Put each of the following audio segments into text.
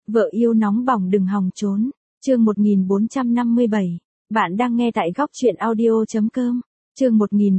Vợ yêu nóng bỏng đừng hòng trốn. Chương 1457. Bạn đang nghe tại góc truyện audio.com. Chương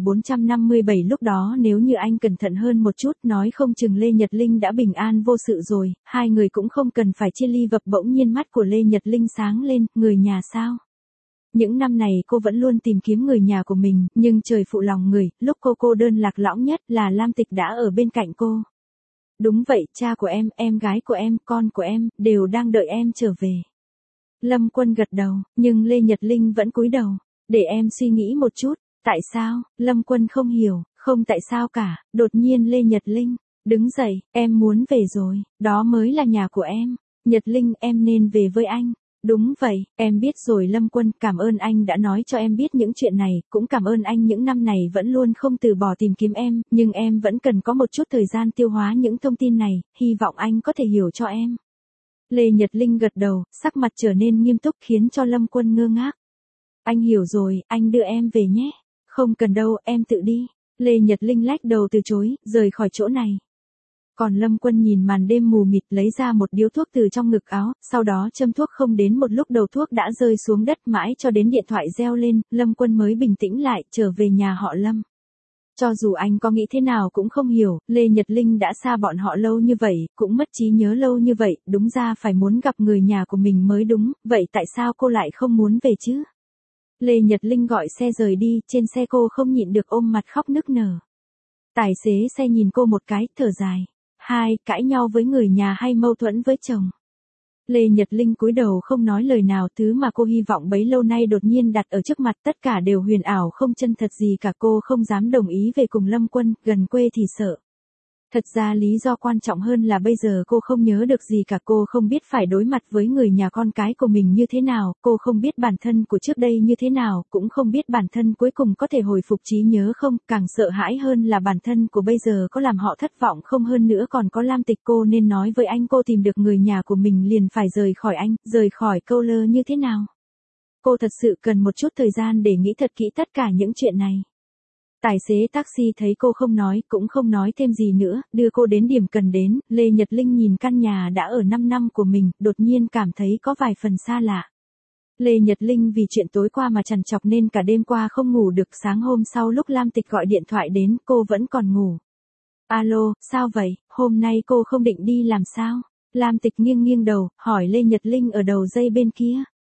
1457. Lúc đó nếu như anh cẩn thận hơn một chút, nói không chừng Lê Nhật Linh đã bình an vô sự rồi, hai người cũng không cần phải chia ly vập. Bỗng nhiên mắt của Lê Nhật Linh sáng lên, người nhà sao? Những năm này cô vẫn luôn tìm kiếm người nhà của mình, nhưng trời phụ lòng người, lúc cô đơn lạc lõng nhất là Lam Tịch đã ở bên cạnh cô. Đúng vậy, cha của em gái của em, con của em, đều đang đợi em trở về. Lâm Quân gật đầu, nhưng Lê Nhật Linh vẫn cúi đầu. Để em suy nghĩ một chút. Tại sao? Lâm Quân không hiểu. Không tại sao cả. Đột nhiên Lê Nhật Linh đứng dậy, em muốn về rồi, đó mới là nhà của em. Nhật Linh, em nên về với anh. Đúng vậy, em biết rồi Lâm Quân, cảm ơn anh đã nói cho em biết những chuyện này, cũng cảm ơn anh những năm này vẫn luôn không từ bỏ tìm kiếm em, nhưng em vẫn cần có một chút thời gian tiêu hóa những thông tin này, hy vọng anh có thể hiểu cho em. Lê Nhật Linh gật đầu, sắc mặt trở nên nghiêm túc khiến cho Lâm Quân ngơ ngác. Anh hiểu rồi, anh đưa em về nhé. Không cần đâu, em tự đi. Lê Nhật Linh lách đầu từ chối, rời khỏi chỗ này. Còn Lâm Quân nhìn màn đêm mù mịt, lấy ra một điếu thuốc từ trong ngực áo, sau đó châm thuốc. Không đến một lúc đầu thuốc đã rơi xuống đất, mãi cho đến điện thoại reo lên, Lâm Quân mới bình tĩnh lại, trở về nhà họ Lâm. Cho dù anh có nghĩ thế nào cũng không hiểu, Lê Nhật Linh đã xa bọn họ lâu như vậy, cũng mất trí nhớ lâu như vậy, đúng ra phải muốn gặp người nhà của mình mới đúng, vậy tại sao cô lại không muốn về chứ? Lê Nhật Linh gọi xe rời đi, trên xe cô không nhịn được ôm mặt khóc nức nở. Tài xế xe nhìn cô một cái, thở dài. Hai, cãi nhau với người nhà hay mâu thuẫn với chồng? Lê Nhật Linh cúi đầu không nói lời nào, thứ mà cô hy vọng bấy lâu nay đột nhiên đặt ở trước mặt, tất cả đều huyền ảo không chân thật gì cả. Cô không dám đồng ý về cùng Lâm Quân, gần quê thì sợ. Thật ra lý do quan trọng hơn là bây giờ cô không nhớ được gì cả, cô không biết phải đối mặt với người nhà con cái của mình như thế nào, cô không biết bản thân của trước đây như thế nào, cũng không biết bản thân cuối cùng có thể hồi phục trí nhớ không, càng sợ hãi hơn là bản thân của bây giờ có làm họ thất vọng không, hơn nữa còn có Lam Tịch. Cô nên nói với anh cô tìm được người nhà của mình liền phải rời khỏi anh, rời khỏi Câu Lơ như thế nào. Cô thật sự cần một chút thời gian để nghĩ thật kỹ tất cả những chuyện này. Tài xế taxi thấy cô không nói, cũng không nói thêm gì nữa, đưa cô đến điểm cần đến. Lê Nhật Linh nhìn căn nhà đã ở 5 năm của mình, đột nhiên cảm thấy có vài phần xa lạ. Lê Nhật Linh vì chuyện tối qua mà trằn trọc nên cả đêm qua không ngủ được, sáng hôm sau lúc Lam Tịch gọi điện thoại đến, cô vẫn còn ngủ. Alo, sao vậy, hôm nay cô không định đi làm sao? Lam Tịch nghiêng nghiêng đầu, hỏi Lê Nhật Linh ở đầu dây bên kia.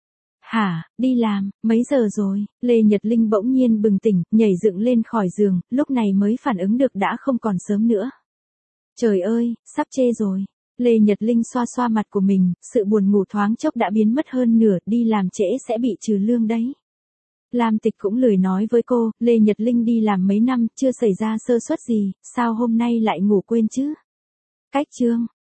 Hả, đi làm, mấy giờ rồi? Lê Nhật Linh bỗng nhiên bừng tỉnh, nhảy dựng lên khỏi giường, lúc này mới phản ứng được đã không còn sớm nữa. Trời ơi, sắp trễ rồi. Lê Nhật Linh xoa xoa mặt của mình, sự buồn ngủ thoáng chốc đã biến mất hơn nửa, đi làm trễ sẽ bị trừ lương đấy. Lam Tịch cũng lười nói với cô, Lê Nhật Linh đi làm mấy năm, chưa xảy ra sơ suất gì, sao hôm nay lại ngủ quên chứ? Cách chương.